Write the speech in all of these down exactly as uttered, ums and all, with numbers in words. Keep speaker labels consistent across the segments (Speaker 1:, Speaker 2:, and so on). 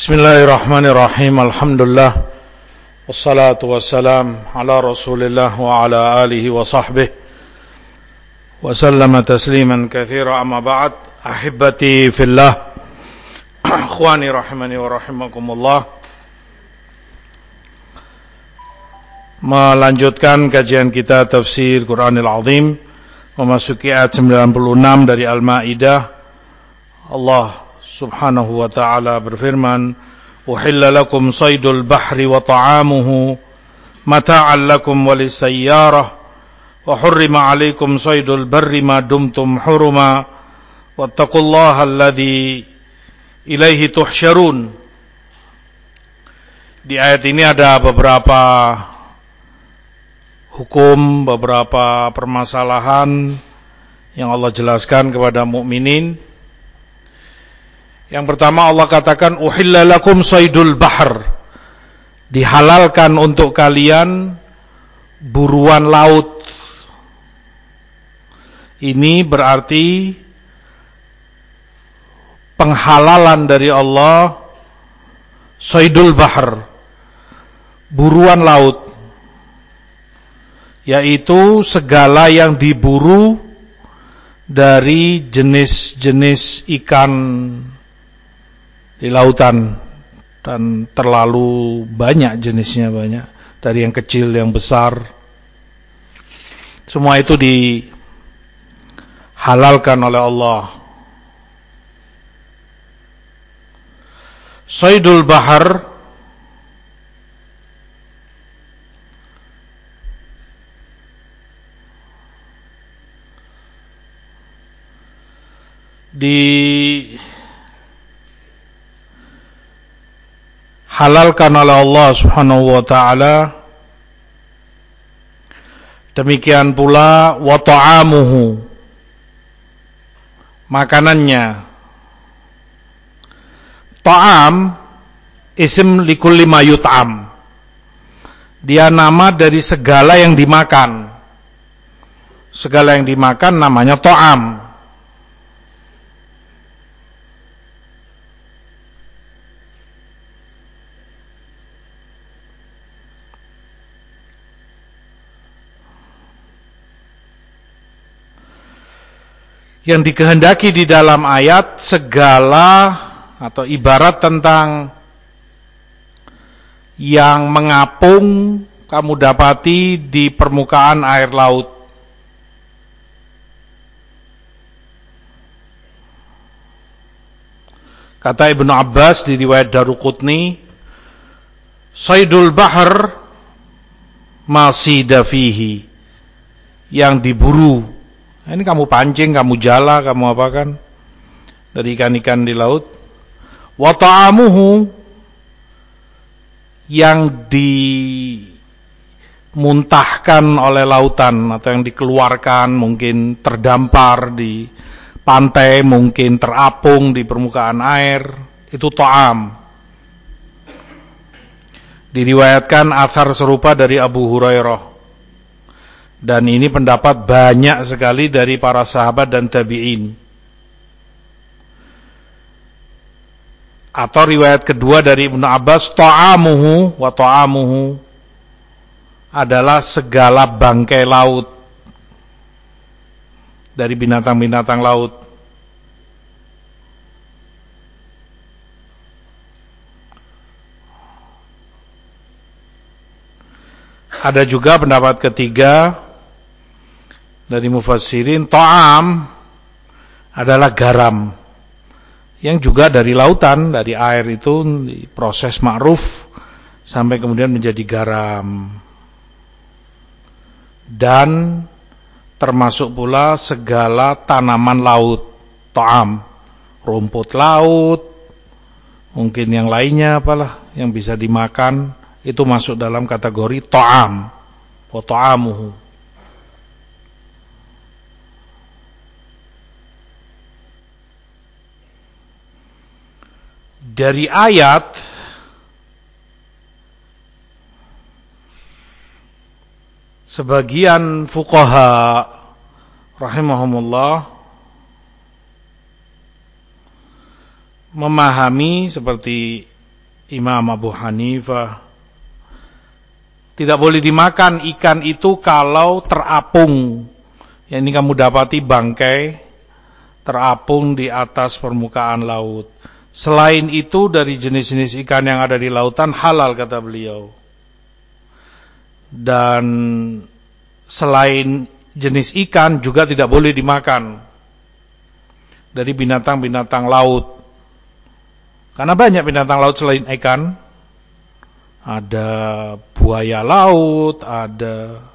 Speaker 1: Bismillahirrahmanirrahim. Alhamdulillah. Wassalatu wassalam ala Rasulillah wa ala alihi wa sahbihi wa sallama tasliman katsira, amma ba'd. Ahibbati fillah, akhwani rahimani wa rahimakumullah. Melanjutkan kajian kita tafsir Quranil Azim, memasuki ayat sembilan puluh enam dari Al-Maidah. Allah Subhanahu wa ta'ala berfirman, "Uhilla lakum saydul bahri wa ta'amuhu mata'an lakum walisayyarah wa hurrima 'alaikum saydul barri ma dumtum huruma wattaqullaha alladzi ilaihi tuhsyarun." Di ayat ini ada beberapa hukum, beberapa permasalahan yang Allah jelaskan kepada mukminin. Yang pertama, Allah katakan uhilla lakum saydul bahr, dihalalkan untuk kalian buruan laut. Ini berarti penghalalan dari Allah saydul bahr, buruan laut, yaitu segala yang diburu dari jenis-jenis ikan di lautan, dan terlalu banyak jenisnya, banyak, dari yang kecil yang besar, semua itu dihalalkan oleh Allah. Saydul bahar di halalkan oleh Allah Subhanahu wa ta'ala. Demikian pula wa ta'amuhu, makanannya. Ta'am isim likulli ma yut'am, dia nama dari segala yang dimakan. Segala yang dimakan namanya ta'am. Yang dikehendaki di dalam ayat segala atau ibarat tentang yang mengapung kamu dapati di permukaan air laut. Kata Ibnu Abbas di riwayat Daruqutni, saydul bahr masida fihi, yang diburu. Ini kamu pancing, kamu jala, kamu apakan dari ikan-ikan di laut. Wa ta'amuhu, yang dimuntahkan oleh lautan atau yang dikeluarkan, mungkin terdampar di pantai, mungkin terapung di permukaan air, itu ta'am. Diriwayatkan athar serupa dari Abu Hurairah. Dan ini pendapat banyak sekali dari para sahabat dan tabi'in. Atau riwayat kedua dari Ibnu Abbas, ta'amuhu wa ta'amuhu adalah segala bangkai laut dari binatang-binatang laut. Ada juga pendapat ketiga dari mufassirin, ta'am adalah garam, yang juga dari lautan, dari air itu proses ma'ruf sampai kemudian menjadi garam. Dan termasuk pula segala tanaman laut, ta'am, rumput laut, mungkin yang lainnya apalah yang bisa dimakan, itu masuk dalam kategori ta'am wa ta'amuhu. Dari ayat sebagian fuqaha rahimahumullah memahami seperti Imam Abu Hanifah. Tidak boleh dimakan ikan itu kalau terapung. Ya, ini kamu dapati bangkai terapung di atas permukaan laut. Selain itu dari jenis-jenis ikan yang ada di lautan halal kata beliau. Dan selain jenis ikan juga tidak boleh dimakan dari binatang-binatang laut. Karena banyak binatang laut selain ikan. Ada buaya laut, ada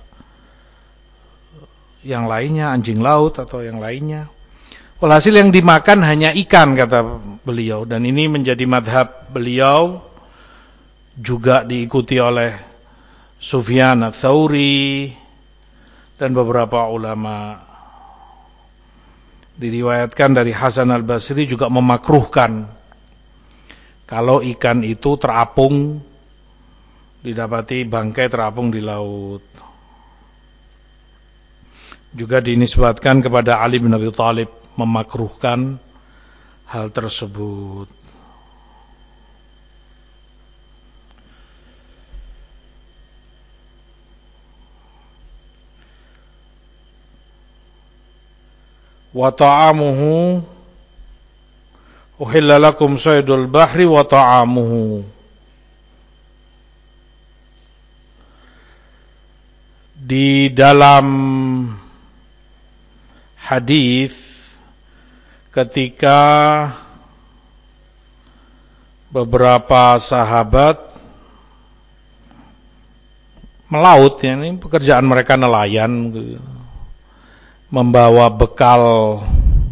Speaker 1: yang lainnya, anjing laut atau yang lainnya. Walhasil yang dimakan hanya ikan kata beliau. Dan ini menjadi madhab beliau, juga diikuti oleh Sufyan Ats-Tsauri dan beberapa ulama. Diriwayatkan dari Hasan Al-Basri juga memakruhkan kalau ikan itu terapung, didapati bangkai terapung di laut. Juga dinisbatkan kepada Ali bin Abi Thalib memakruhkan hal tersebut. Wa ta'amuhu uhilla lakum saydul bahri wa ta'amuhu. Di dalam hadis ketika beberapa sahabat melaut, ya, ini pekerjaan mereka nelayan, membawa bekal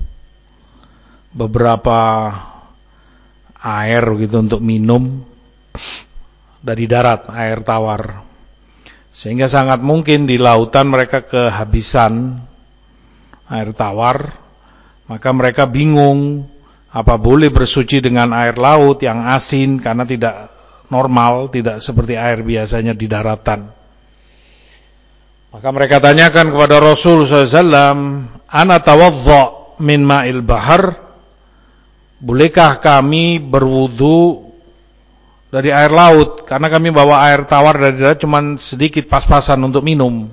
Speaker 1: beberapa air gitu untuk minum dari darat, air tawar. Sehingga sangat mungkin di lautan mereka kehabisan air tawar, maka mereka bingung apa boleh bersuci dengan air laut yang asin karena tidak normal, tidak seperti air biasanya di daratan. Maka mereka tanyakan kepada Rasul sallallahu alaihi wasallam, "Ana tawadda min ma'il bahar?" Bolehkah kami berwudu dari air laut? Karena kami bawa air tawar dari darat cuma sedikit pas-pasan untuk minum.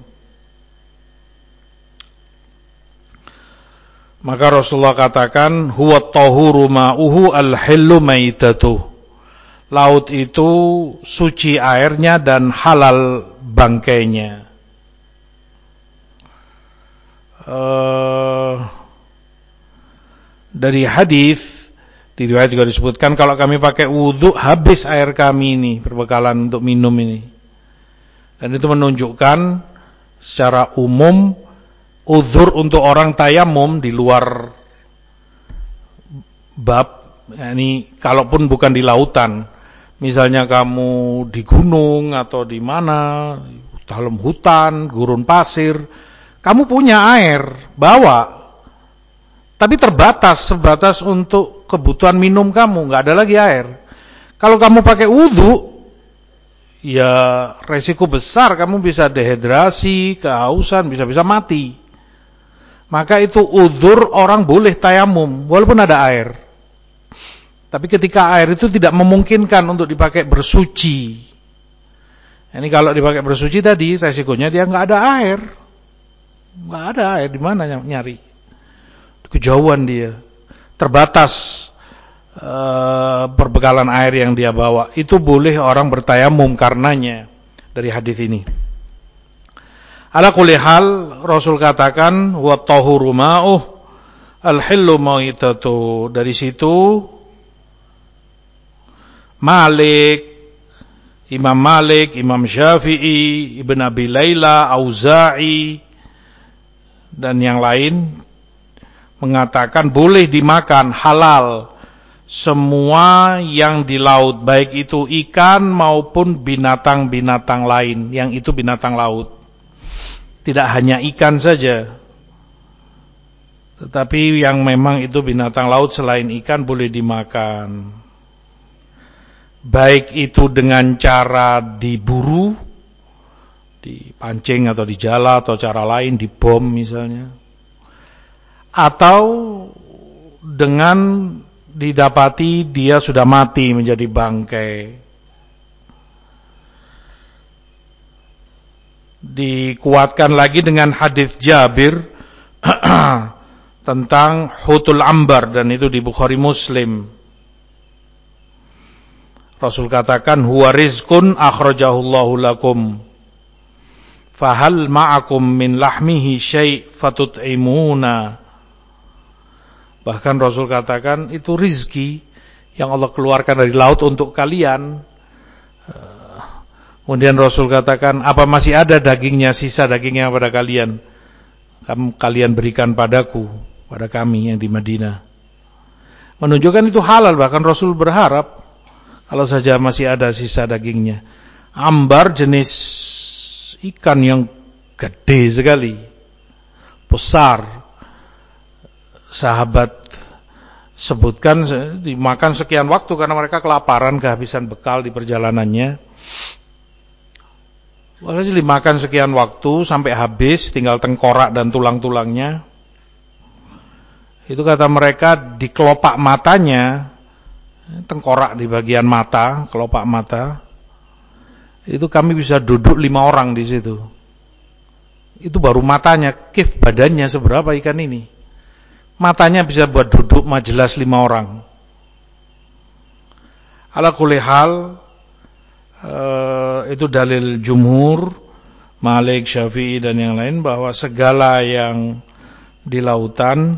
Speaker 1: Maka Rasulullah katakan, "Huwa tahuru ma'uhu al-hillu maitatuh." Laut itu suci airnya dan halal bangkainya. Uh, dari hadis di riwayat juga disebutkan kalau kami pakai wudhu habis air kami ini, perbekalan untuk minum ini. Dan itu menunjukkan secara umum uzur untuk orang tayamum di luar bab, yakni kalaupun bukan di lautan, misalnya kamu di gunung atau di mana, dalam hutan, gurun pasir, kamu punya air, bawa, tapi terbatas, sebatas untuk kebutuhan minum kamu, nggak ada lagi air. Kalau kamu pakai wudhu, ya resiko besar kamu bisa dehidrasi, kehausan, bisa-bisa mati. Maka itu uzur orang boleh tayamum, walaupun ada air. Tapi ketika air itu tidak memungkinkan untuk dipakai bersuci. Ini kalau dipakai bersuci tadi, resikonya dia nggak ada air. Nggak ada air, di mana nyari? Kejauhan dia, terbatas uh, perbekalan air yang dia bawa. Itu boleh orang bertayamum karenanya dari hadis ini. Ala kulli hal, Rasul katakan wa tahuru ma'uh al-hillu maitatu. Dari situ Malik, Imam Malik, Imam Syafi'i, Ibn Abi Layla, Auza'i dan yang lain mengatakan boleh dimakan, halal semua yang di laut, baik itu ikan maupun binatang-binatang lain yang itu binatang laut. Tidak hanya ikan saja, tetapi yang memang itu binatang laut selain ikan boleh dimakan. Baik itu dengan cara diburu, dipancing atau dijala, atau cara lain dibom misalnya, atau dengan didapati dia sudah mati menjadi bangkai. Dikuatkan lagi dengan hadis Jabir tentang hutul ambar, dan itu di Bukhari Muslim. Rasul katakan, huwa rizqun akhrajahu Allahu lakum, fahal ma'akum min lahmihi syai' fatut'imuna. Bahkan Rasul katakan itu rizki yang Allah keluarkan dari laut untuk kalian. Kemudian Rasul katakan, apa masih ada dagingnya, sisa dagingnya pada kalian? Kamu, kalian berikan padaku, pada kami yang di Madinah. Menunjukkan itu halal, bahkan Rasul berharap kalau saja masih ada sisa dagingnya. Ambar jenis ikan yang gede sekali, besar. Sahabat sebutkan dimakan sekian waktu karena mereka kelaparan, kehabisan bekal di perjalanannya. Walhasil dimakan sekian waktu sampai habis, tinggal tengkorak dan tulang-tulangnya. Itu kata mereka di kelopak matanya, tengkorak di bagian mata, kelopak mata, itu kami bisa duduk lima orang di situ. Itu baru matanya, kif badannya seberapa ikan ini. Matanya bisa buat duduk majelis lima orang. Ala kulli hal, uh, itu dalil jumhur, Malik, Syafi'i dan yang lain, bahwa segala yang di lautan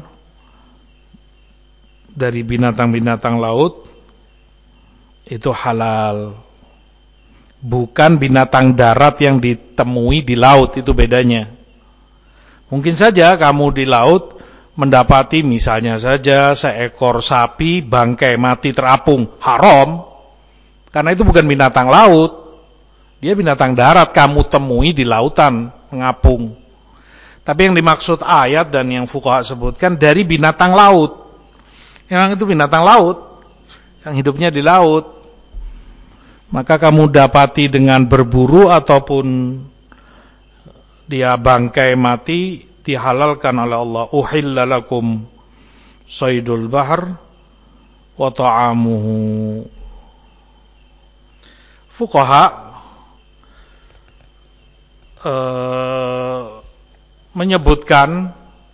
Speaker 1: dari binatang-binatang laut itu halal. Bukan binatang darat yang ditemui di laut, itu bedanya. Mungkin saja kamu di laut mendapati misalnya saja seekor sapi bangkai mati terapung, haram, karena itu bukan binatang laut, dia binatang darat, kamu temui di lautan mengapung. Tapi yang dimaksud ayat dan yang fuqaha sebutkan dari binatang laut, yang itu binatang laut yang hidupnya di laut, maka kamu dapati dengan berburu ataupun dia bangkai mati, dihalalkan oleh Allah. Uhilla lakum saydul bahr wa ta'amuhu. Fuqaha uh, menyebutkan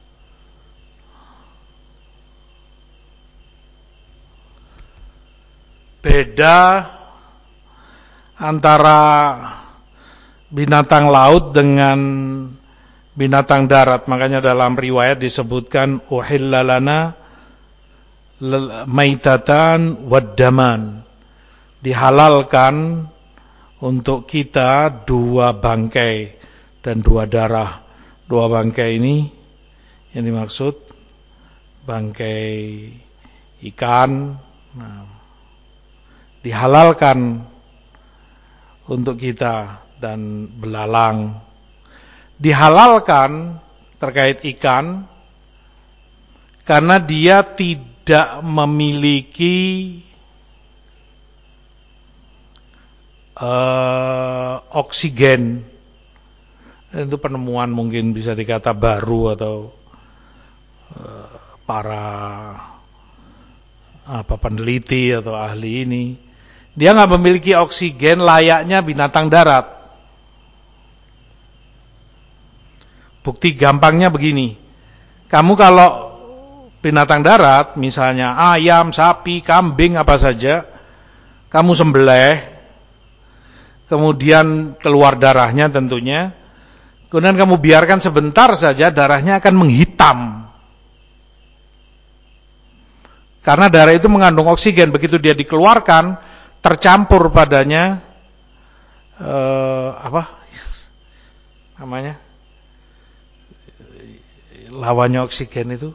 Speaker 1: beda antara binatang laut dengan binatang darat. Makanya dalam riwayat disebutkan uhilla lana maitatan waddaman, dihalalkan untuk kita dua bangkai dan dua darah. Dua bangkai ini yang dimaksud bangkai ikan, nah, dihalalkan untuk kita, dan belalang dihalalkan terkait ikan karena dia tidak memiliki uh, oksigen. Itu penemuan mungkin bisa dikata baru atau uh, para apa peneliti atau ahli ini, dia nggak memiliki oksigen layaknya binatang darat. Bukti gampangnya begini, kamu kalau binatang darat, misalnya ayam, sapi, kambing, apa saja, kamu sembelih, kemudian keluar darahnya tentunya, kemudian kamu biarkan sebentar saja, darahnya akan menghitam. Karena darah itu mengandung oksigen, begitu dia dikeluarkan, tercampur padanya, eh, apa namanya? Lawannya oksigen itu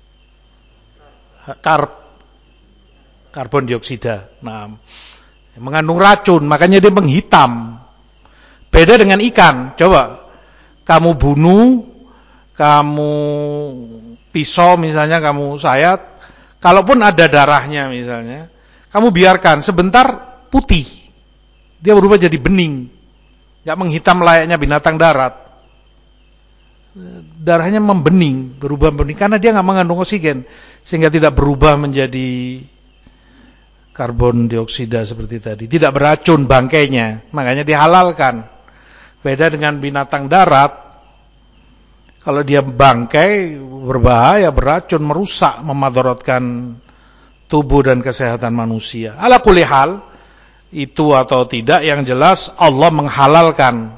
Speaker 1: karb, karbon dioksida. Nah, mengandung racun, makanya dia menghitam. Beda dengan ikan. Coba kamu bunuh, kamu pisau misalnya, kamu sayat, kalaupun ada darahnya misalnya, kamu biarkan sebentar putih, dia berubah jadi bening, nggak menghitam layaknya binatang darat. darahnya membening, berubah bening karena dia nggak mengandung oksigen sehingga tidak berubah menjadi karbon dioksida seperti tadi, tidak beracun bangkainya, makanya dihalalkan. Beda dengan binatang darat, kalau dia bangkai berbahaya, beracun, merusak, memadaratkan tubuh dan kesehatan manusia. Ala kulli hal, itu atau tidak, yang jelas Allah menghalalkan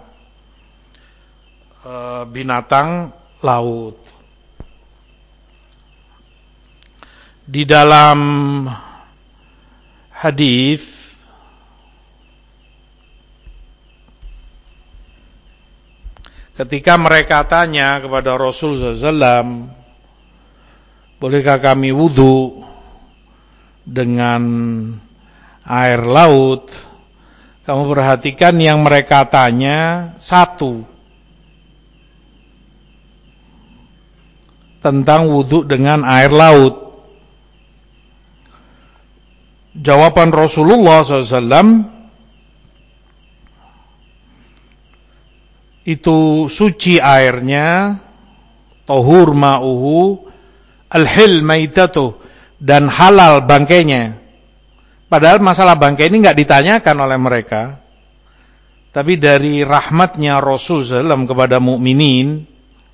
Speaker 1: uh, binatang laut. Di dalam hadis ketika mereka tanya kepada Rasul sallallahu alaihi wasallam, bolehkah kami wudu dengan air laut? Kamu perhatikan yang mereka tanya satu, tentang wudu dengan air laut. Jawaban Rasulullah sallallahu alaihi wasallam, itu suci airnya, tahur ma'uhu, al-hil maitatuh, dan halal bangkainya. Padahal masalah bangkai ini enggak ditanyakan oleh mereka. Tapi dari rahmatnya Rasul sallallahu alaihi wasallam kepada mukminin,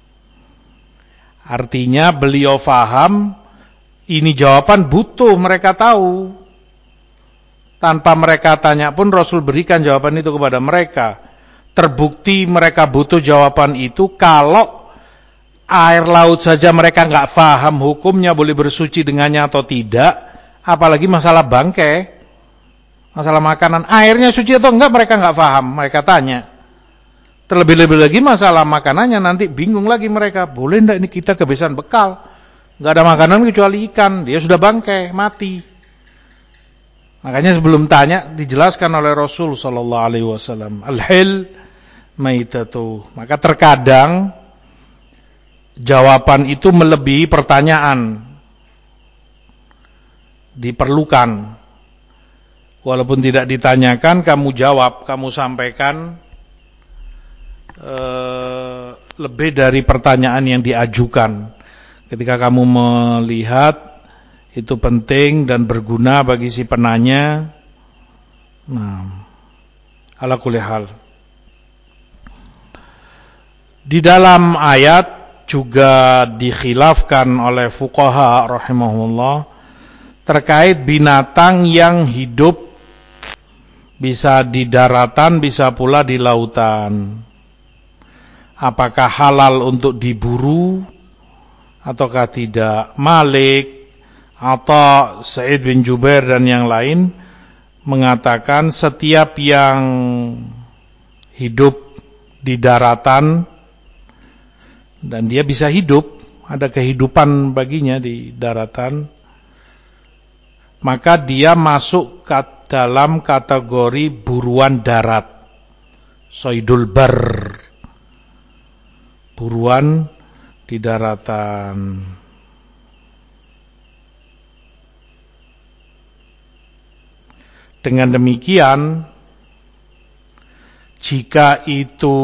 Speaker 1: artinya beliau faham ini jawaban butuh mereka tahu. Tanpa mereka tanya pun Rasul berikan jawaban itu kepada mereka. Terbukti mereka butuh jawaban itu kalau air laut saja mereka enggak faham hukumnya boleh bersuci dengannya atau tidak, apalagi masalah bangkai, masalah makanan, airnya suci atau enggak mereka enggak faham, mereka tanya. Terlebih-lebih lagi masalah makanannya, nanti bingung lagi mereka, boleh enggak ini kita kebiasaan bekal, enggak ada makanan kecuali ikan, dia sudah bangkai, mati. Makanya sebelum tanya dijelaskan oleh Rasul sallallahu alaihi wasallam, al-hil maitatu. Maka terkadang jawaban itu melebihi pertanyaan, diperlukan. Walaupun tidak ditanyakan, kamu jawab, kamu sampaikan eh, lebih dari pertanyaan yang diajukan. Ketika kamu melihat itu penting dan berguna bagi si penanya, nah, ala kulli hal. Di dalam ayat juga dikhilafkan oleh fuqaha rahimahullah terkait binatang yang hidup bisa di daratan, bisa pula di lautan. Apakah halal untuk diburu ataukah tidak? Malik atau Sa'id bin Jubair dan yang lain mengatakan setiap yang hidup di daratan dan dia bisa hidup, ada kehidupan baginya di daratan, maka dia masuk ke dalam kategori buruan darat, soidul bar, buruan di daratan. Dengan demikian, jika itu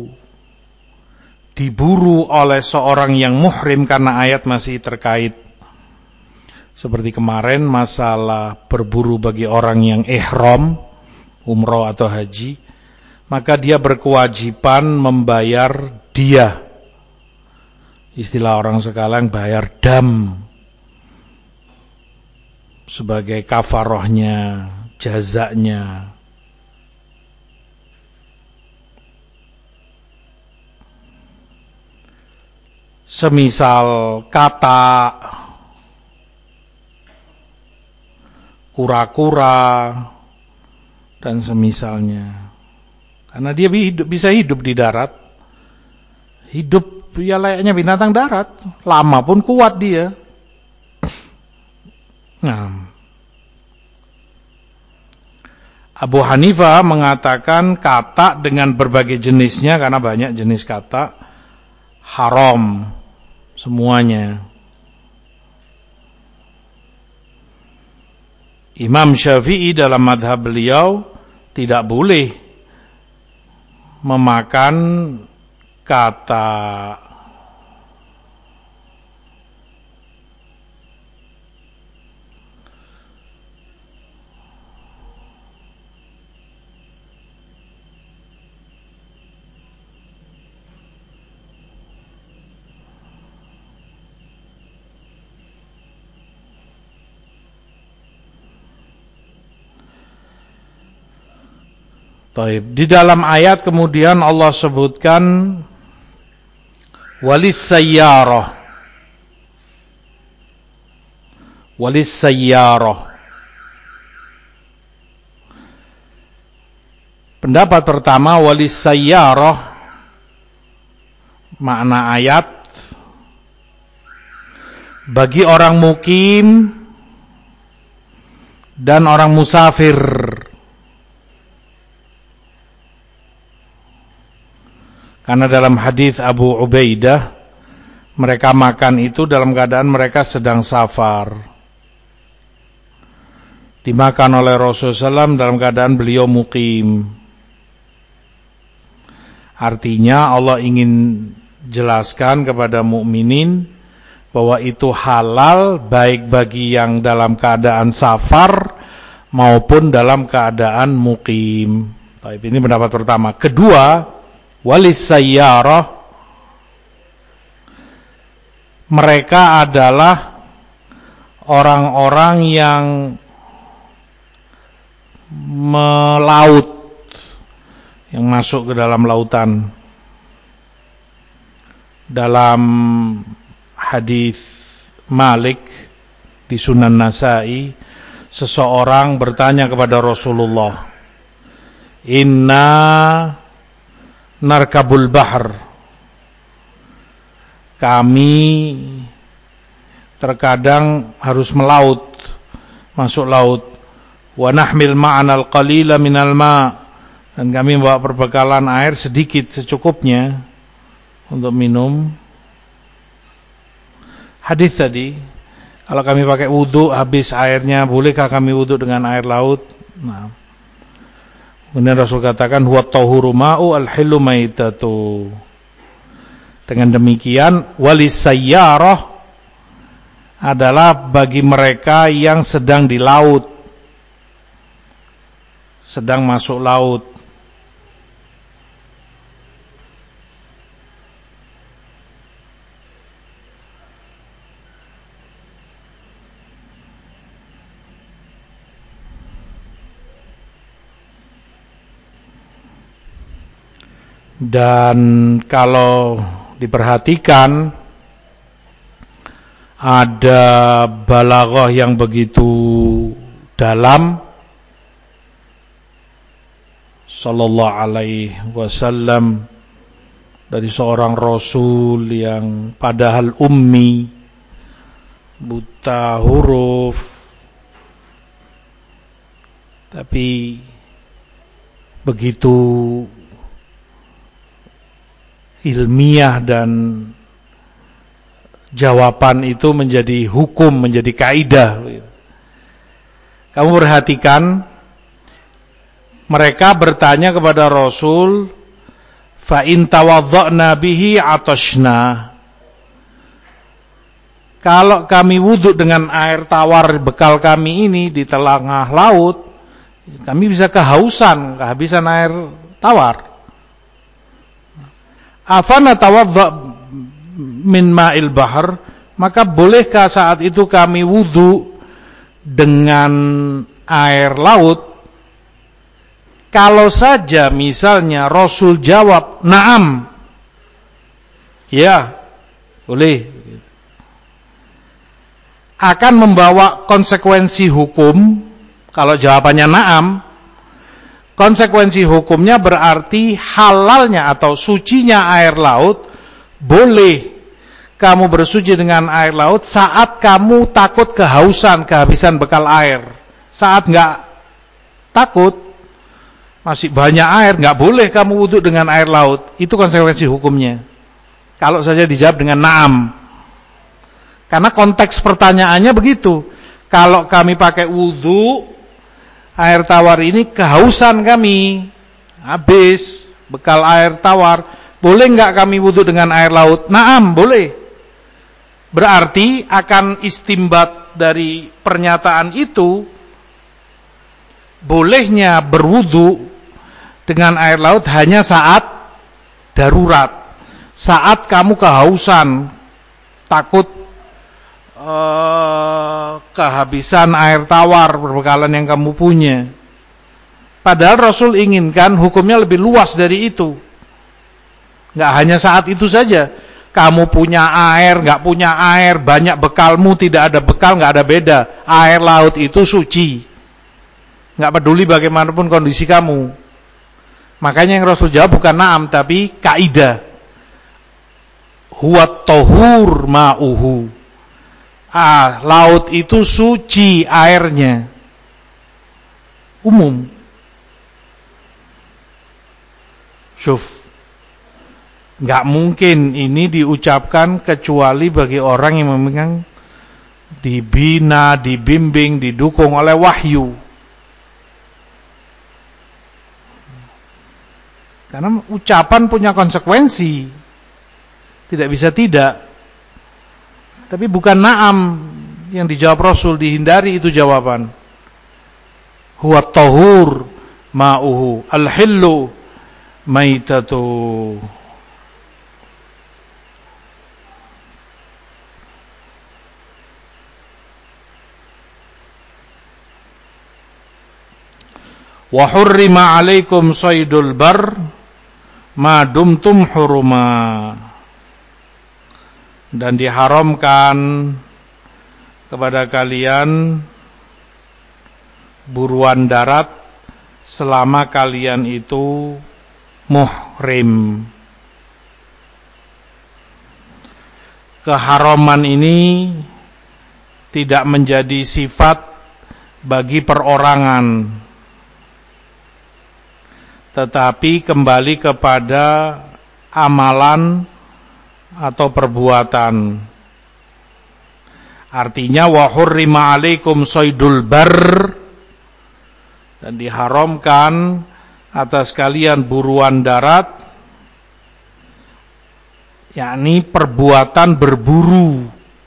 Speaker 1: diburu oleh seorang yang muhrim, karena ayat masih terkait seperti kemarin masalah berburu bagi orang yang ihram, umroh atau haji, maka dia berkewajiban membayar diyah. Istilah orang sekarang bayar dam sebagai kafarohnya, jazaknya. Semisal kata, kura-kura dan semisalnya, karena dia hidup, bisa hidup di darat, hidup ya layaknya binatang darat, lama pun kuat dia. Nah, Abu Hanifah mengatakan kata dengan berbagai jenisnya, karena banyak jenis kata, haram semuanya. Imam Syafi'i dalam madhab beliau tidak boleh memakan kata Taib. Di dalam ayat kemudian Allah sebutkan walis sayyarah. Walis sayyarah. Pendapat pertama, walis sayyarah, makna ayat, bagi orang mukim dan orang musafir. Karena dalam hadis Abu Ubaidah, mereka makan itu dalam keadaan mereka sedang safar. Dimakan oleh Rasulullah shallallahu alaihi wasallam dalam keadaan beliau mukim. Artinya Allah ingin jelaskan kepada mukminin bahwa itu halal baik bagi yang dalam keadaan safar maupun dalam keadaan mukim. Baik, ini pendapat pertama. Kedua, walis sayyarah, mereka adalah orang-orang yang melaut, yang masuk ke dalam lautan. Dalam hadis Malik di Sunan Nasa'i, seseorang bertanya kepada Rasulullah, "Inna narkabul bahr." Kami terkadang harus melaut, masuk laut. "Wa nahmil ma'anal qalila minal ma'." Dan kami bawa perbekalan air sedikit secukupnya untuk minum. Hadis tadi, kalau kami pakai wudu habis airnya, bolehkah kami wudu dengan air laut? Nah, kemudian Rasul katakan, huwa tahuru ma'u al-hillu maitatu. Dengan demikian, walis sayyarah adalah bagi mereka yang sedang di laut, sedang masuk laut. Dan kalau diperhatikan, ada balaghah yang begitu dalam sallallahu alaihi wasallam dari seorang rasul yang padahal ummi, buta huruf, tapi begitu ilmiah dan jawaban itu menjadi hukum, menjadi kaidah. Kamu perhatikan, mereka bertanya kepada Rasul, fa in tawadda'na bihi atashna. Kalau kami wudhu dengan air tawar bekal kami ini di tengah laut, kami bisa kehausan, kehabisan air tawar. Afana tawadda' min ma'il bahr, maka bolehkah saat itu kami wudu dengan air laut? Kalau saja misalnya Rasul jawab na'am, ya boleh, akan membawa konsekuensi hukum. Kalau jawabannya na'am, konsekuensi hukumnya berarti halalnya atau sucinya air laut. Boleh kamu bersuci dengan air laut saat kamu takut kehausan, kehabisan bekal air. Saat enggak takut, masih banyak air, enggak boleh kamu wudu dengan air laut. Itu konsekuensi hukumnya. Kalau saja dijawab dengan na'am. Karena konteks pertanyaannya begitu. Kalau kami pakai wudu air tawar ini, kehausan kami, habis bekal air tawar, boleh enggak kami wudu dengan air laut? Naam, boleh. Berarti akan istimbat dari pernyataan itu, bolehnya berwudu dengan air laut hanya saat darurat, saat kamu kehausan, takut uh, kehabisan air tawar perbekalan yang kamu punya. Padahal Rasul inginkan hukumnya lebih luas dari itu. Nggak hanya saat itu saja. Kamu punya air, nggak punya air, banyak bekalmu, tidak ada bekal, nggak ada beda. Air laut itu suci. Nggak peduli bagaimanapun kondisi kamu. Makanya yang Rasul jawab bukan na'am, tapi kaidah. Huwa tahur ma'uhu. Ah, laut itu suci airnya. Umum. Syuf. Nggak mungkin ini diucapkan kecuali bagi orang yang memang dibina, dibimbing, didukung oleh wahyu. Karena ucapan punya konsekuensi. Tidak bisa tidak. Tapi bukan na'am yang dijawab Rasul, dihindari itu jawaban. Huwa tahur ma'uhu al-hillu maitatu. Wa hurrima 'alaikum saydul bar ma dumtum huruma. Dan diharamkan kepada kalian buruan darat selama kalian itu muhrim. Keharaman ini tidak menjadi sifat bagi perorangan, tetapi kembali kepada amalan atau perbuatan. Artinya wa hurrima 'alaikum saydul bar, dan diharamkan atas kalian buruan darat, yakni perbuatan berburu.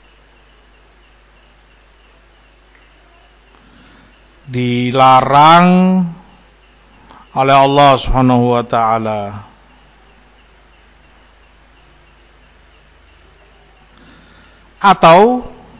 Speaker 1: Dilarang oleh Allah Subhanahu wa taala. Atau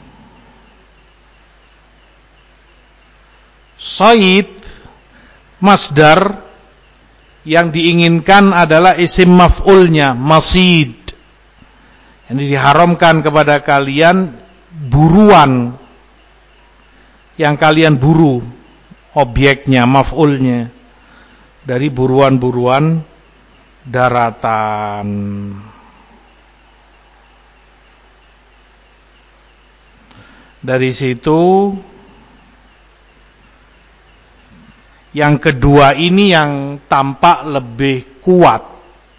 Speaker 1: sayd masdar yang diinginkan adalah isim maf'ulnya, masid. Yang diharamkan kepada kalian buruan yang kalian buru, objeknya, maf'ulnya, dari buruan-buruan daratan. Dari situ yang kedua ini yang tampak lebih kuat.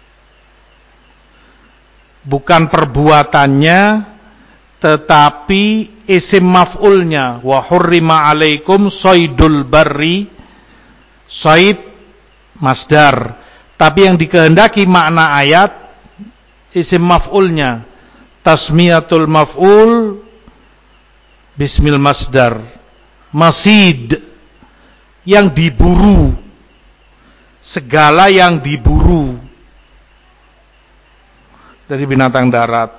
Speaker 1: Bukan perbuatannya, tetapi isim maf'ulnya. Wa hurrima 'alaikum saydul barri. Sayd masdar. Tapi yang dikehendaki makna ayat isim maf'ulnya. Tasmiyatul maf'ul bismil masdar. Masid, yang diburu, segala yang diburu dari binatang darat.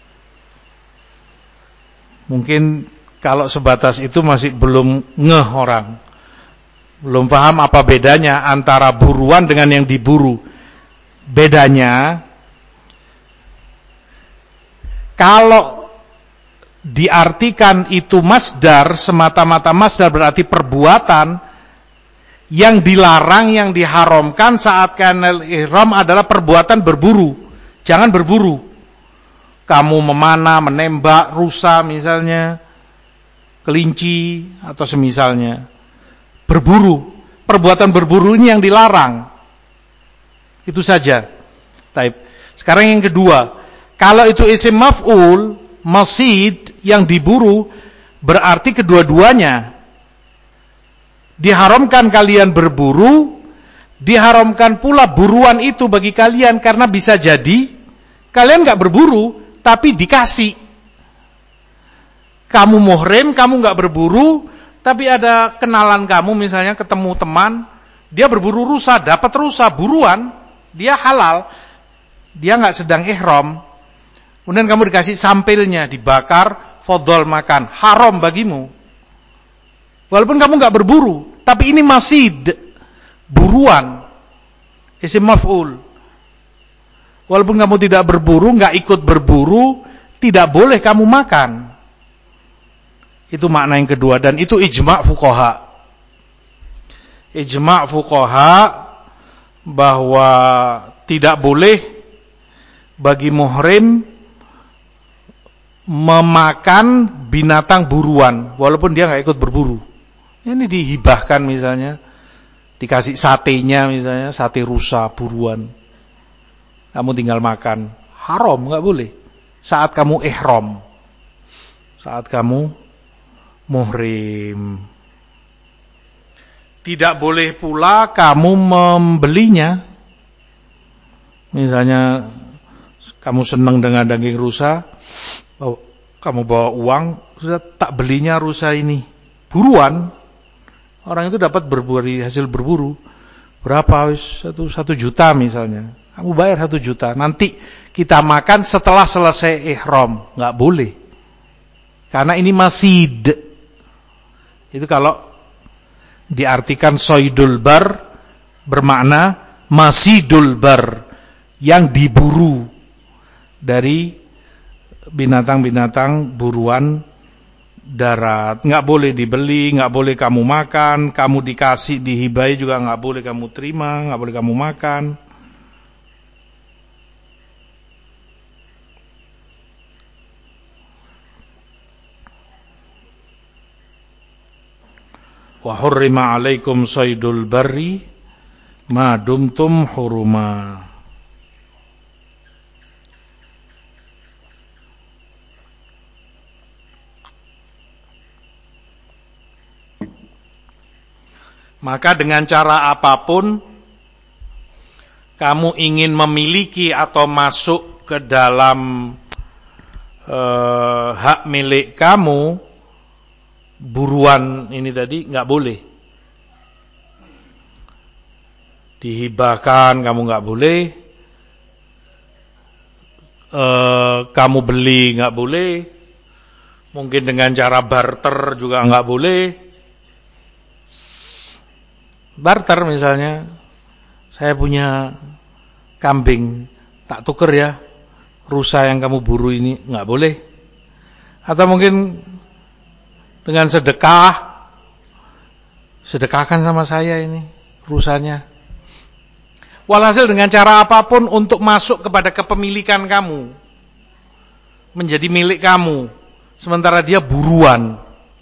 Speaker 1: Mungkin kalau sebatas itu masih belum ngeh orang, belum paham apa bedanya antara buruan dengan yang diburu. Bedanya, kalau diartikan itu masdar, semata-mata masdar berarti perbuatan. Yang dilarang, yang diharamkan saat kanal ihram adalah perbuatan berburu. Jangan berburu. Kamu memanah, menembak rusa misalnya, kelinci atau semisalnya. Berburu. Perbuatan berburu ini yang dilarang. Itu saja. Taib. Sekarang yang kedua, kalau itu isim maf'ul, masid, yang diburu, berarti kedua-duanya. Diharamkan kalian berburu, diharamkan pula buruan itu bagi kalian, karena bisa jadi kalian gak berburu tapi dikasih. Kamu muhrim, kamu gak berburu, tapi ada kenalan kamu misalnya ketemu teman, dia berburu rusa, dapat rusa buruan, dia halal, dia gak sedang ihram. Kemudian kamu dikasih sampilnya, dibakar, fadhol makan, haram bagimu. Walaupun kamu gak berburu, tapi ini masid, buruan, isim maf'ul. Walaupun kamu tidak berburu, nggak ikut berburu, tidak boleh kamu makan. Itu makna yang kedua, dan itu ijma' fuqaha. Ijma' fuqaha bahwa tidak boleh bagi muhrim memakan binatang buruan walaupun dia nggak ikut berburu. Ini dihibahkan misalnya, dikasih satenya misalnya, sate rusa buruan, kamu tinggal makan, haram, nggak boleh. Saat kamu ihram, saat kamu muhrim, tidak boleh pula kamu membelinya. Misalnya kamu senang dengan daging rusa, kamu bawa uang, sudah tak belinya rusa ini, buruan. Orang itu dapat berburu, hasil berburu berapa? Satu, satu juta misalnya. Kamu bayar satu juta. Nanti kita makan setelah selesai ihram. Nggak boleh. Karena ini masid. Itu kalau diartikan soidul bar bermakna masidul bar, yang diburu dari binatang-binatang buruan darat. Nggak boleh dibeli, nggak boleh kamu makan, kamu dikasih, dihibai juga nggak boleh kamu terima, nggak boleh kamu makan. Wa hurrima alaikum saydul barri ma dumtum huruma. Maka dengan cara apapun kamu ingin memiliki atau masuk ke dalam eh, hak milik kamu, buruan ini tadi nggak boleh. Dihibahkan kamu nggak boleh, eh, kamu beli nggak boleh, mungkin dengan cara barter juga nggak boleh. Barter misalnya, saya punya kambing, tak tuker ya, rusa yang kamu buru ini, nggak boleh. Atau mungkin dengan sedekah, sedekahkan sama saya ini rusanya. Walhasil dengan cara apapun untuk masuk kepada kepemilikan kamu, menjadi milik kamu, sementara dia buruan.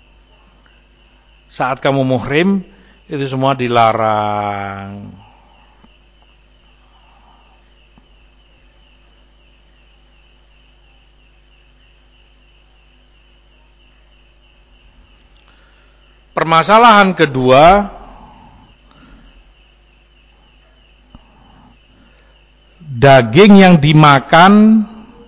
Speaker 1: Saat kamu muhrim, itu semua dilarang. Permasalahan kedua, daging yang dimakan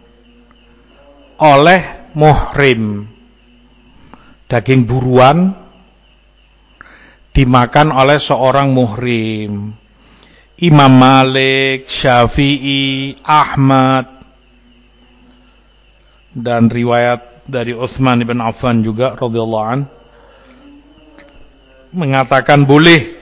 Speaker 1: oleh muhrim, daging buruan dimakan oleh seorang muhrim. Imam Malik, Syafi'i, Ahmad, dan riwayat dari Utsman bin Affan juga radhiyallahu an mengatakan boleh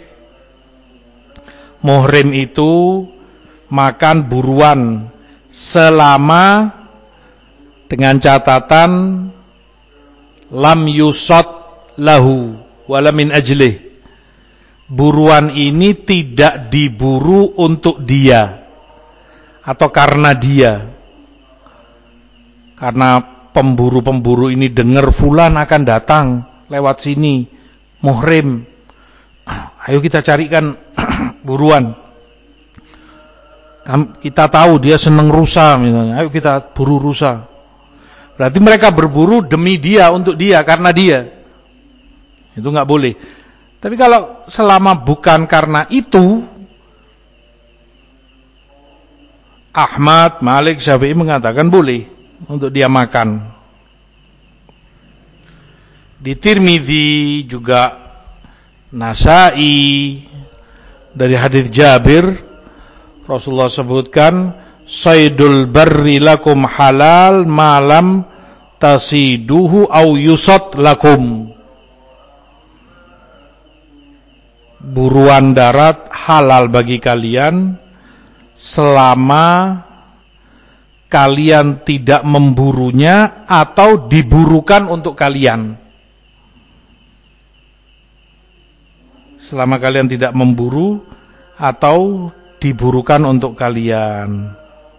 Speaker 1: muhrim itu makan buruan selama dengan catatan lam yusad lahu wala min ajlih. Buruan ini tidak diburu untuk dia atau karena dia. Karena pemburu-pemburu ini dengar fulan akan datang lewat sini, muhrim, ayo kita carikan buruan. Kita tahu dia senang rusa misalnya, ayo kita buru rusa. Berarti mereka berburu demi dia, untuk dia, karena dia. Itu nggak boleh. Tapi kalau selama bukan karena itu, Ahmad, Malik, Syafi'i mengatakan boleh untuk dia makan. Di Tirmidzi juga Nasa'i dari hadis Jabir, Rasulullah sebutkan saydul barri lakum halal malam tasiduhu au yusad lakum. Buruan darat halal bagi kalian selama kalian tidak memburunya atau diburukan untuk kalian. Selama kalian tidak memburu atau diburukan untuk kalian.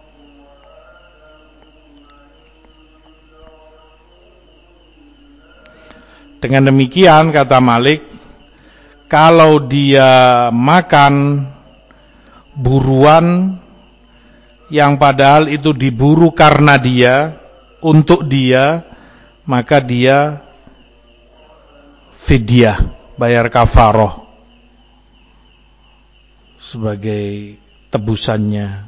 Speaker 1: Dengan demikian kata Malik, kalau dia makan buruan yang padahal itu diburu karena dia, untuk dia, maka dia fidyah, bayar kafaroh sebagai tebusannya.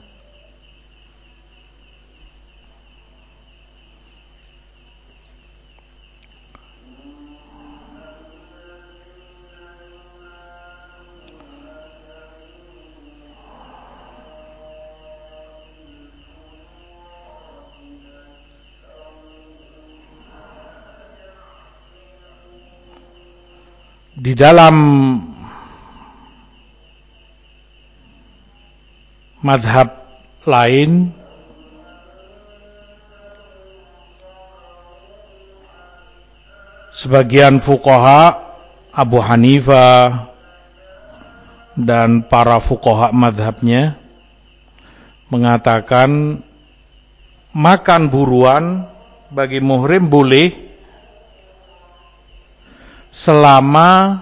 Speaker 1: Di dalam madhab lain sebagian fuqaha Abu Hanifah dan para fuqaha madhabnya mengatakan makan buruan bagi muhrim boleh selama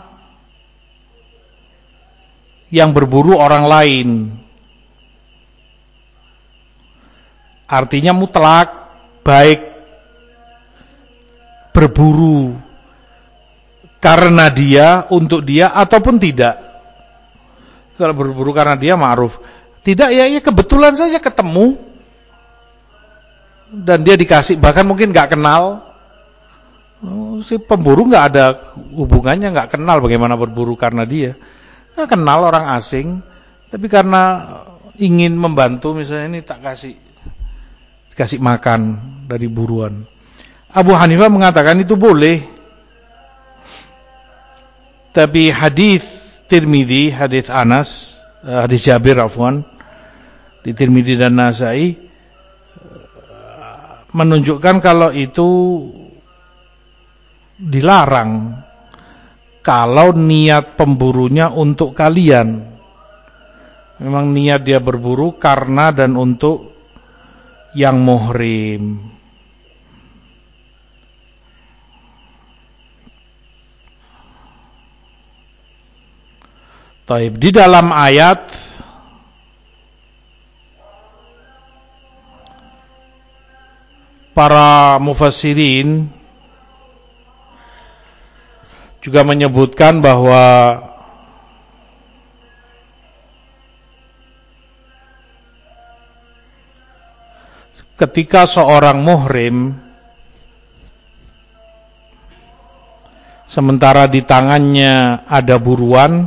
Speaker 1: yang berburu orang lain. Artinya mutlak, baik berburu karena dia, untuk dia ataupun tidak. Kalau berburu karena dia ma'ruf, tidak ya, ya kebetulan saja ketemu dan dia dikasih, bahkan mungkin gak kenal. Si pemburu nggak ada hubungannya, nggak kenal bagaimana berburu karena dia, nggak kenal orang asing, tapi karena ingin membantu misalnya, ini tak kasih kasih makan dari buruan. Abu Hanifah mengatakan itu boleh, tapi hadis Tirmidzi, hadis Anas, hadis Jabir afwan di Tirmidzi dan Nasai menunjukkan kalau itu dilarang kalau niat pemburunya untuk kalian. Memang niat dia berburu karena dan untuk yang muhrim. Taib, di dalam ayat para mufassirin juga menyebutkan bahwa ketika seorang muhrim sementara di tangannya ada buruan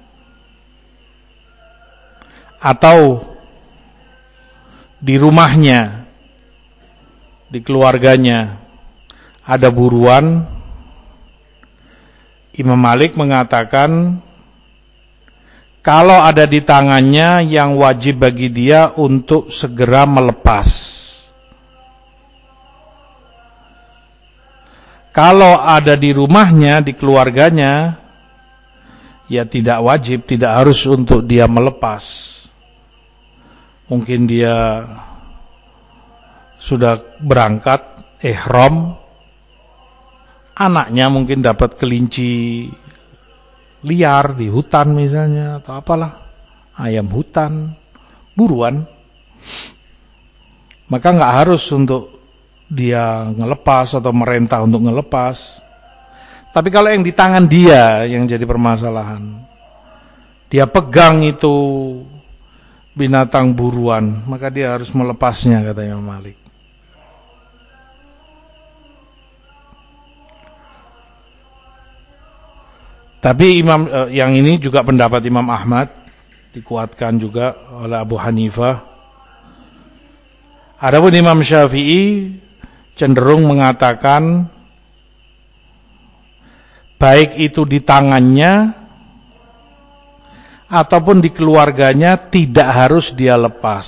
Speaker 1: atau di rumahnya, di keluarganya ada buruan, Imam Malik mengatakan kalau ada di tangannya yang wajib bagi dia untuk segera melepas. Kalau ada di rumahnya, di keluarganya, ya tidak wajib, tidak harus untuk dia melepas. Mungkin dia sudah berangkat ihram, anaknya mungkin dapat kelinci liar di hutan misalnya, atau apalah, ayam hutan, buruan, maka nggak harus untuk dia ngelepas atau merintah untuk ngelepas. Tapi kalau yang di tangan dia yang jadi permasalahan, dia pegang itu binatang buruan, maka dia harus melepasnya, kata Imam Malik. Tapi imam eh, yang ini juga pendapat Imam Ahmad, dikuatkan juga oleh Abu Hanifah. Adapun Imam Syafi'i cenderung mengatakan baik itu di tangannya ataupun di keluarganya tidak harus dia lepas.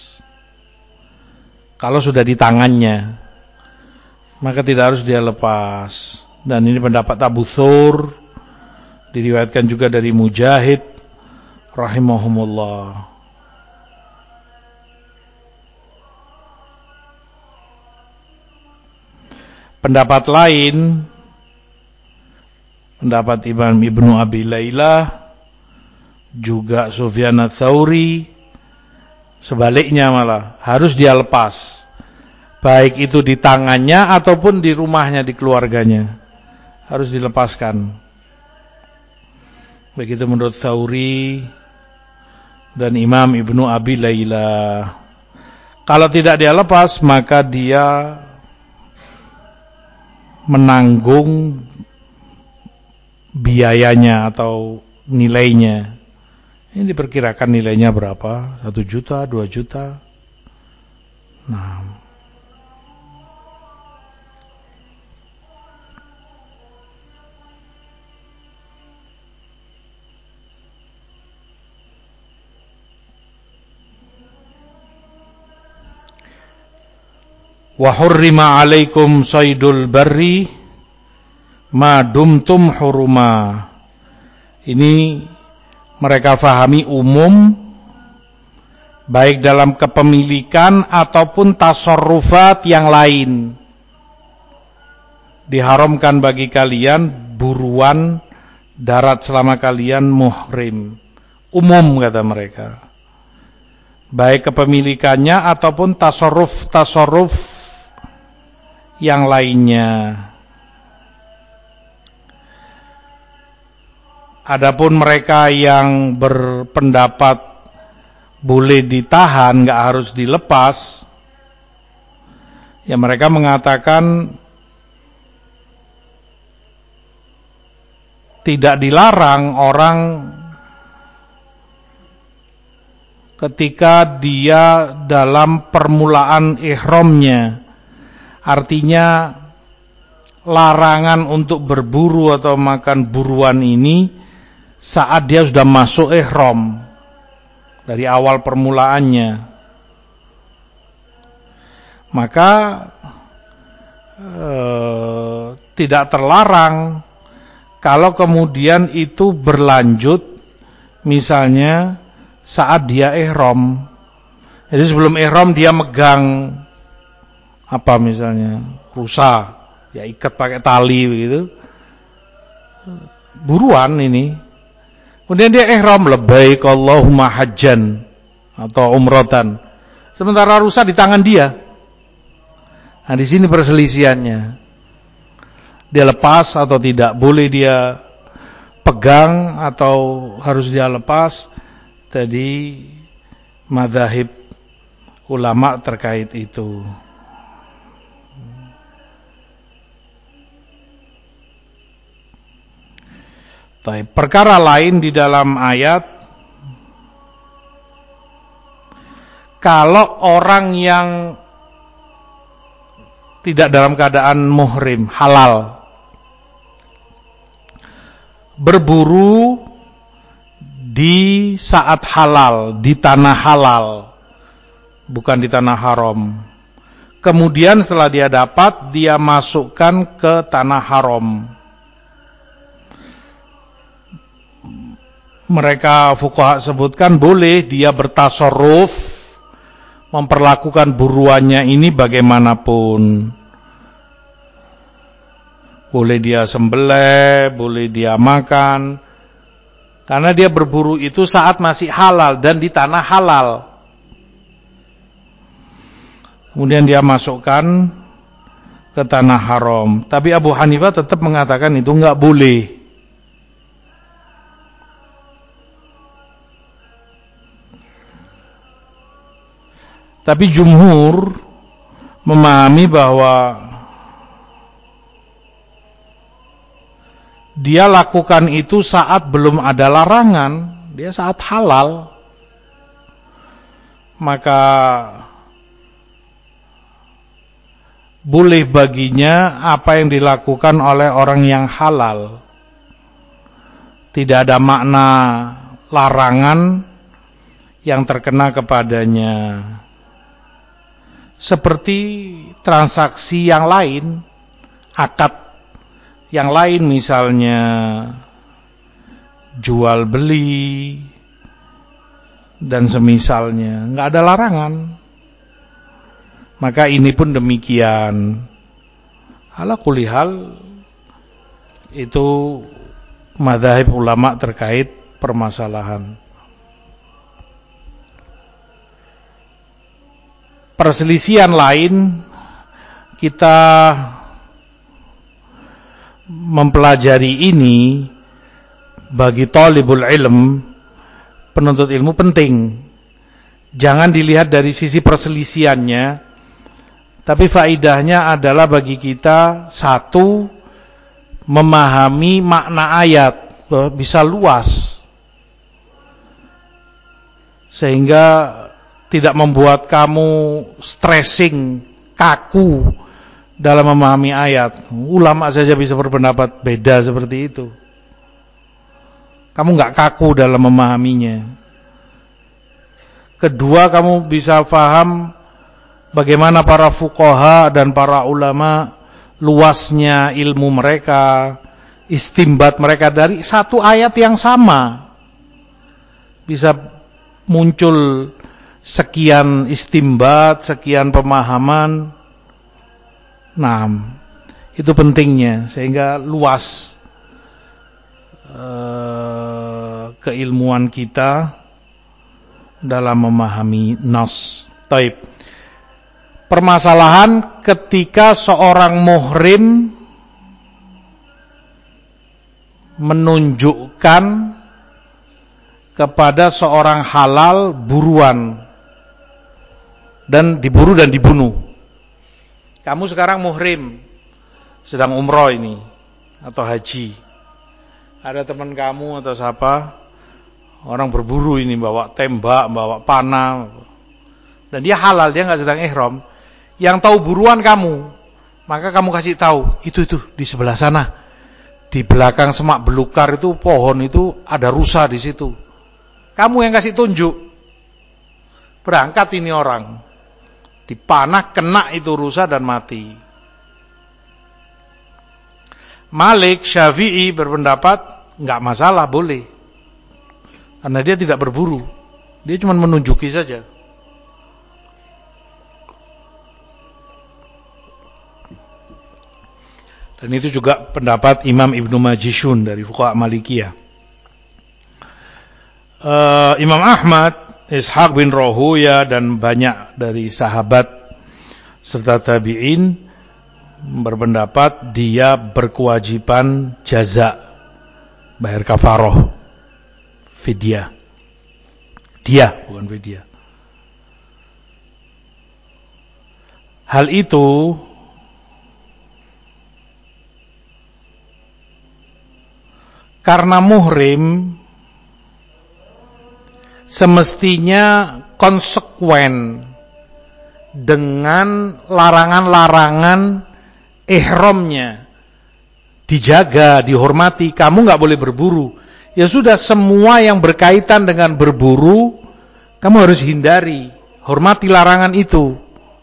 Speaker 1: Kalau sudah di tangannya, maka tidak harus dia lepas. Dan ini pendapat Abu Thur, diriwayatkan juga dari Mujahid rahimahumullah. Pendapat lain, pendapat Imam Ibnu Abi Layla, juga Sufyan Ats-Tsauri, sebaliknya malah harus dia lepas, baik itu di tangannya ataupun di rumahnya, di keluarganya, harus dilepaskan. Begitu menurut Tsauri dan Imam Ibnu Abi Layla. Kalau tidak dia lepas, maka dia menanggung biayanya atau nilainya. Ini diperkirakan nilainya berapa? Satu juta, dua juta. Nah, wa hurrima alaikum saydul barri ma dumtum huruma. Ini mereka fahami umum, baik dalam kepemilikan ataupun tasarrufat yang lain. Diharamkan bagi kalian buruan darat selama kalian muhrim. Umum kata mereka, baik kepemilikannya ataupun tasarruf-tasarruf yang lainnya. Adapun mereka yang berpendapat boleh ditahan, nggak harus dilepas, ya mereka mengatakan tidak dilarang orang ketika dia dalam permulaan ihramnya. Artinya larangan untuk berburu atau makan buruan ini saat dia sudah masuk ihram, dari awal permulaannya. Maka eh, tidak terlarang kalau kemudian itu berlanjut, misalnya saat dia ihram. Jadi sebelum ihram dia megang apa misalnya rusa, ya ikat pakai tali begitu, buruan ini. Kemudian dia ihram, labbaik Allahumma hajjan atau umratan, sementara rusa di tangan dia. Nah, di sini perselisihannya, dia lepas atau tidak, boleh dia pegang atau harus dia lepas. Tadi madzhab ulama terkait itu. Baik, perkara lain di dalam ayat, kalau orang yang tidak dalam keadaan muhrim, halal, berburu di saat halal, di tanah halal, bukan di tanah haram. Kemudian setelah dia dapat, dia masukkan ke tanah haram. Mereka fuqaha sebutkan boleh dia bertasarruf, memperlakukan buruannya ini bagaimanapun. Boleh dia sembelih, boleh dia makan, karena dia berburu itu saat masih halal dan di tanah halal. Kemudian dia masukkan ke tanah haram. Tapi Abu Hanifah tetap mengatakan itu enggak boleh. Tapi jumhur memahami bahwa dia lakukan itu saat belum ada larangan, dia saat halal. Maka boleh baginya apa yang dilakukan oleh orang yang halal. Tidak ada makna larangan yang terkena kepadanya. Seperti transaksi yang lain, akad yang lain, misalnya jual beli dan semisalnya, nggak ada larangan. Maka ini pun demikian. Ala kulli hal itu mazhab ulama terkait permasalahan. Perselisihan lain, kita mempelajari ini bagi talibul ilm, penuntut ilmu penting. Jangan dilihat dari sisi perselisihannya, tapi faidahnya adalah bagi kita, satu, memahami makna ayat, bisa luas, sehingga tidak membuat kamu stressing, kaku dalam memahami ayat. Ulama saja bisa berpendapat beda seperti itu. Kamu nggak kaku dalam memahaminya. Kedua, kamu bisa paham bagaimana para fuqaha dan para ulama luasnya ilmu mereka, istimbat mereka dari satu ayat yang sama. Bisa muncul sekian istimbat, sekian pemahaman. Nah, itu pentingnya, sehingga luas uh, keilmuan kita dalam memahami nas. Taib. Permasalahan ketika seorang muhrim menunjukkan kepada seorang halal buruan dan diburu dan dibunuh. Kamu sekarang muhrim, sedang umroh ini atau haji. Ada teman kamu atau siapa, orang berburu ini, bawa tembak, bawa panah, dan dia halal, dia nggak sedang ihram. Yang tahu buruan kamu, maka kamu kasih tahu, itu itu di sebelah sana, di belakang semak belukar itu pohon itu ada rusa di situ. Kamu yang kasih tunjuk. Berangkat ini orang, dipanah, kena itu rusa dan mati. Malik, Syafi'i berpendapat enggak masalah, boleh. Karena dia tidak berburu. Dia cuma menunjuki saja. Dan itu juga pendapat Imam Ibnu Majishun dari fuqaha Malikiyah. Uh, Imam Ahmad, Ishaq bin Rahuya dan banyak dari sahabat serta tabi'in berpendapat dia berkewajiban jaza, bayar kafaroh, fidyah. Dia, bukan fidyah. Hal itu karena muhrim semestinya konsekuen dengan larangan-larangan ihramnya, dijaga, dihormati. Kamu nggak boleh berburu. Ya sudah, semua yang berkaitan dengan berburu kamu harus hindari, hormati larangan itu.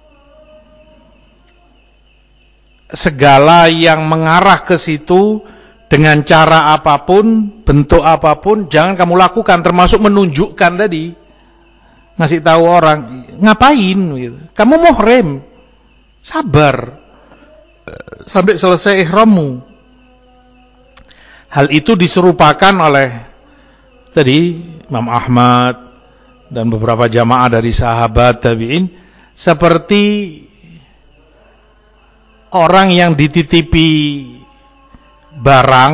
Speaker 1: Segala yang mengarah ke situ dengan cara apapun, bentuk apapun, jangan kamu lakukan, termasuk menunjukkan tadi. Ngasih tahu orang, ngapain gitu. Kamu muhrim, sabar sampai selesai ihrammu. Hal itu diserupakan oleh tadi Imam Ahmad dan beberapa jamaah dari sahabat tabi'in, seperti orang yang dititipi barang,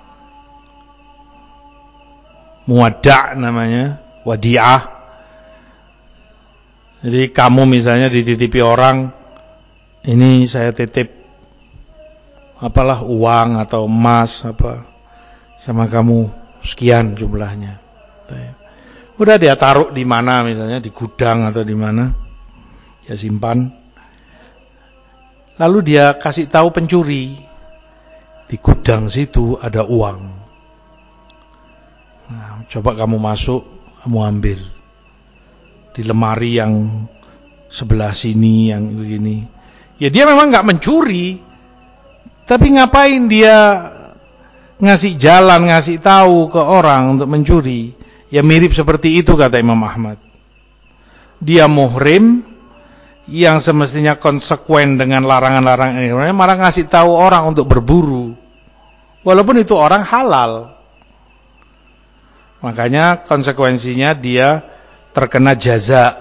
Speaker 1: muwadda' namanya, wadi'ah. Jadi kamu misalnya dititipi orang, ini saya titip apalah uang atau emas apa sama kamu sekian jumlahnya. Udah dia taruh di mana, misalnya di gudang atau di mana, dia simpan. Lalu dia kasih tahu pencuri, di gudang situ ada uang. Nah, coba kamu masuk, kamu ambil di lemari yang sebelah sini, yang begini. Ya dia memang nggak mencuri, tapi ngapain dia ngasih jalan, ngasih tahu ke orang untuk mencuri? Ya mirip seperti itu kata Imam Ahmad. Dia muhrim yang semestinya konsekuen dengan larangan-larangan ini, malah ngasih tahu orang untuk berburu, walaupun itu orang halal. Makanya konsekuensinya dia terkena jaza.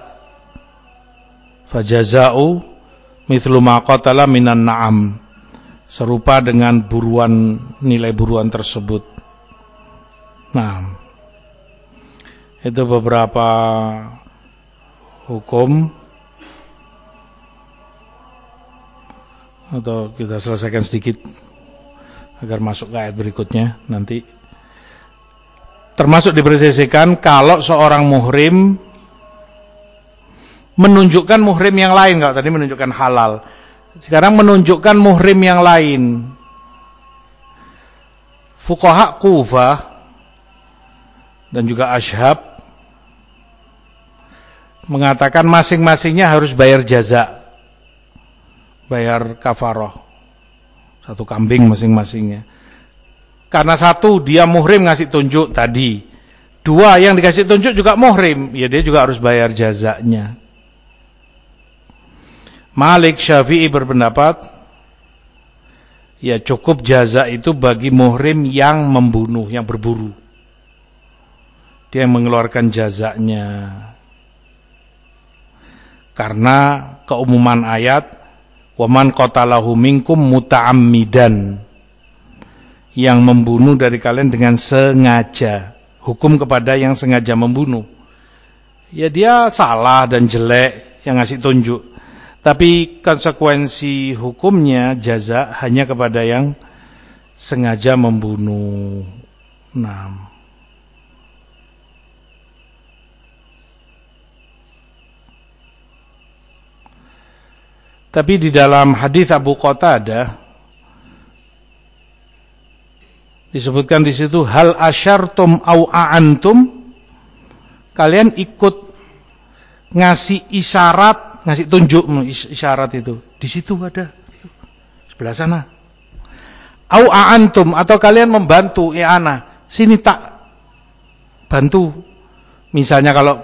Speaker 1: Fajaza'u mithlu ma qatala minan na'am. Serupa dengan buruan, nilai buruan tersebut. Nah, itu beberapa hukum. Atau kita selesaikan sedikit agar masuk ke ayat berikutnya nanti. Termasuk dipresisikan kalau seorang muhrim menunjukkan muhrim yang lain, kalau tadi menunjukkan halal, sekarang menunjukkan muhrim yang lain. Fuqaha Kufah dan juga Ashhab mengatakan masing-masingnya harus bayar jaza, bayar kafarah, satu kambing masing-masingnya. Karena satu, dia muhrim ngasih tunjuk tadi. Dua, yang dikasih tunjuk juga muhrim, ya dia juga harus bayar jazanya. Malik Syafi'i berpendapat, ya cukup jaza itu bagi muhrim yang membunuh, yang berburu. Dia yang mengeluarkan jazanya. Karena keumuman ayat, waman qatalahu minkum muta'ammidan, yang membunuh dari kalian dengan sengaja. Hukum kepada yang sengaja membunuh, ya dia salah dan jelek yang ngasih tunjuk, tapi konsekuensi hukumnya jaza hanya kepada yang sengaja membunuh. Nah, tapi di dalam hadis Abu Qatadah disebutkan di situ, hal asyartum au a'antum, kalian ikut ngasih isyarat, ngasih tunjuk isyarat itu. Di situ ada, sebelah sana. Au a'antum, atau kalian membantu i'anah, sini tak bantu. Misalnya kalau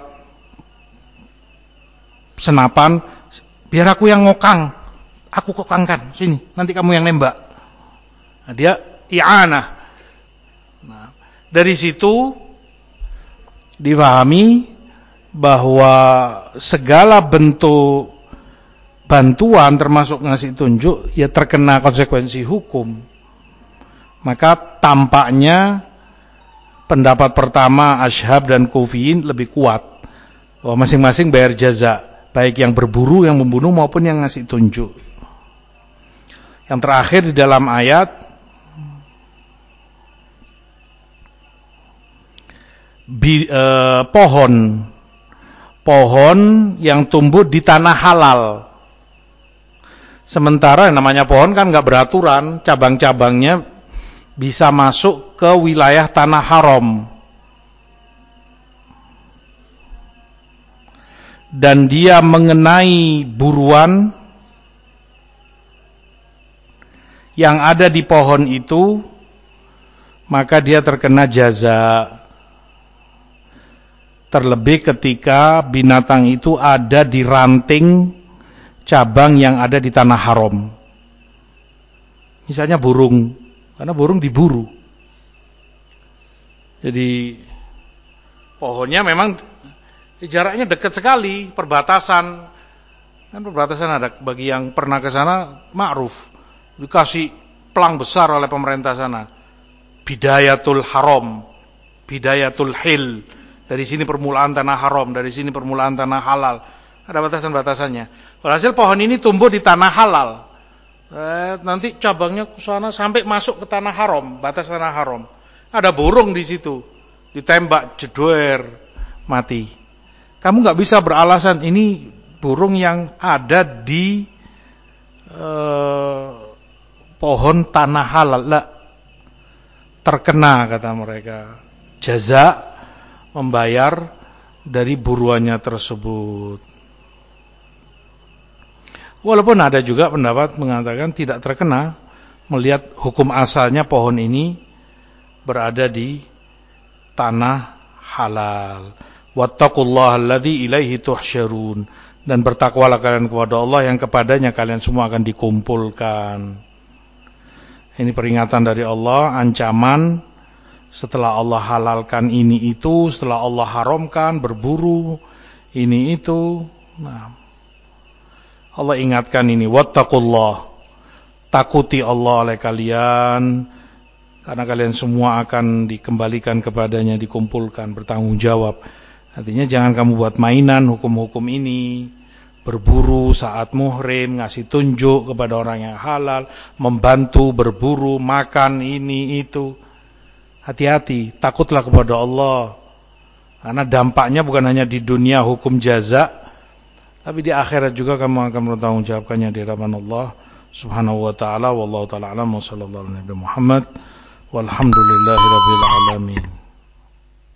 Speaker 1: senapan, biar aku yang ngokang, aku kokangkan, sini, nanti kamu yang nembak. Nah, dia i'anah. Nah, dari situ dipahami bahwa segala bentuk bantuan termasuk ngasih tunjuk ya terkena konsekuensi hukum. Maka tampaknya pendapat pertama Ashhab dan Kufiyin lebih kuat, bahwa masing-masing bayar jaza, baik yang berburu, yang membunuh maupun yang ngasih tunjuk. Yang terakhir di dalam ayat, Bi, eh, pohon pohon yang tumbuh di tanah halal. Sementara namanya pohon kan nggak beraturan, cabang-cabangnya bisa masuk ke wilayah tanah haram, dan dia mengenai buruan yang ada di pohon itu, maka dia terkena jaza. Terlebih ketika binatang itu ada di ranting cabang yang ada di tanah haram. Misalnya burung, karena burung diburu. Jadi pohonnya memang jaraknya dekat sekali, perbatasan. Kan perbatasan ada, bagi yang pernah ke sana ma'ruf, dikasih pelang besar oleh pemerintah sana. Bidayatul haram, bidayatul hil. Dari sini permulaan tanah haram, dari sini permulaan tanah halal. Ada batasan-batasannya. Walhasil pohon ini tumbuh di tanah halal. Eh, nanti cabangnya ke sana sampai masuk ke tanah haram, batas tanah haram. Ada burung di situ, ditembak, jedoer, mati. Kamu nggak bisa beralasan ini burung yang ada di eh, pohon tanah halal. Lah, terkena kata mereka. jaza, membayar dari buruannya tersebut. Walaupun ada juga pendapat mengatakan tidak terkena melihat hukum asalnya pohon ini berada di tanah halal. Wattaqullaha alladzi ilaihi tuhsyarun, dan bertakwalah kalian kepada Allah yang kepadanya kalian semua akan dikumpulkan. Ini peringatan dari Allah, ancaman setelah Allah halalkan ini itu, setelah Allah haramkan berburu ini itu. Nah, Allah ingatkan ini, wattaqullah, takuti Allah oleh kalian, karena kalian semua akan dikembalikan kepadanya, dikumpulkan, bertanggung jawab. Artinya jangan kamu buat mainan hukum-hukum ini, berburu saat muhrim, ngasih tunjuk kepada orang yang halal, membantu berburu, makan ini itu. Hati-hati, takutlah kepada Allah, karena dampaknya bukan hanya di dunia hukum jaza, tapi di akhirat juga kamu akan bertanggung jawabkannya di hadapan Allah Subhanahu wa taala. Wallahu taala alam, wa sallallahu alaihi wa sallam Muhammad walhamdulillahirabbil alamin.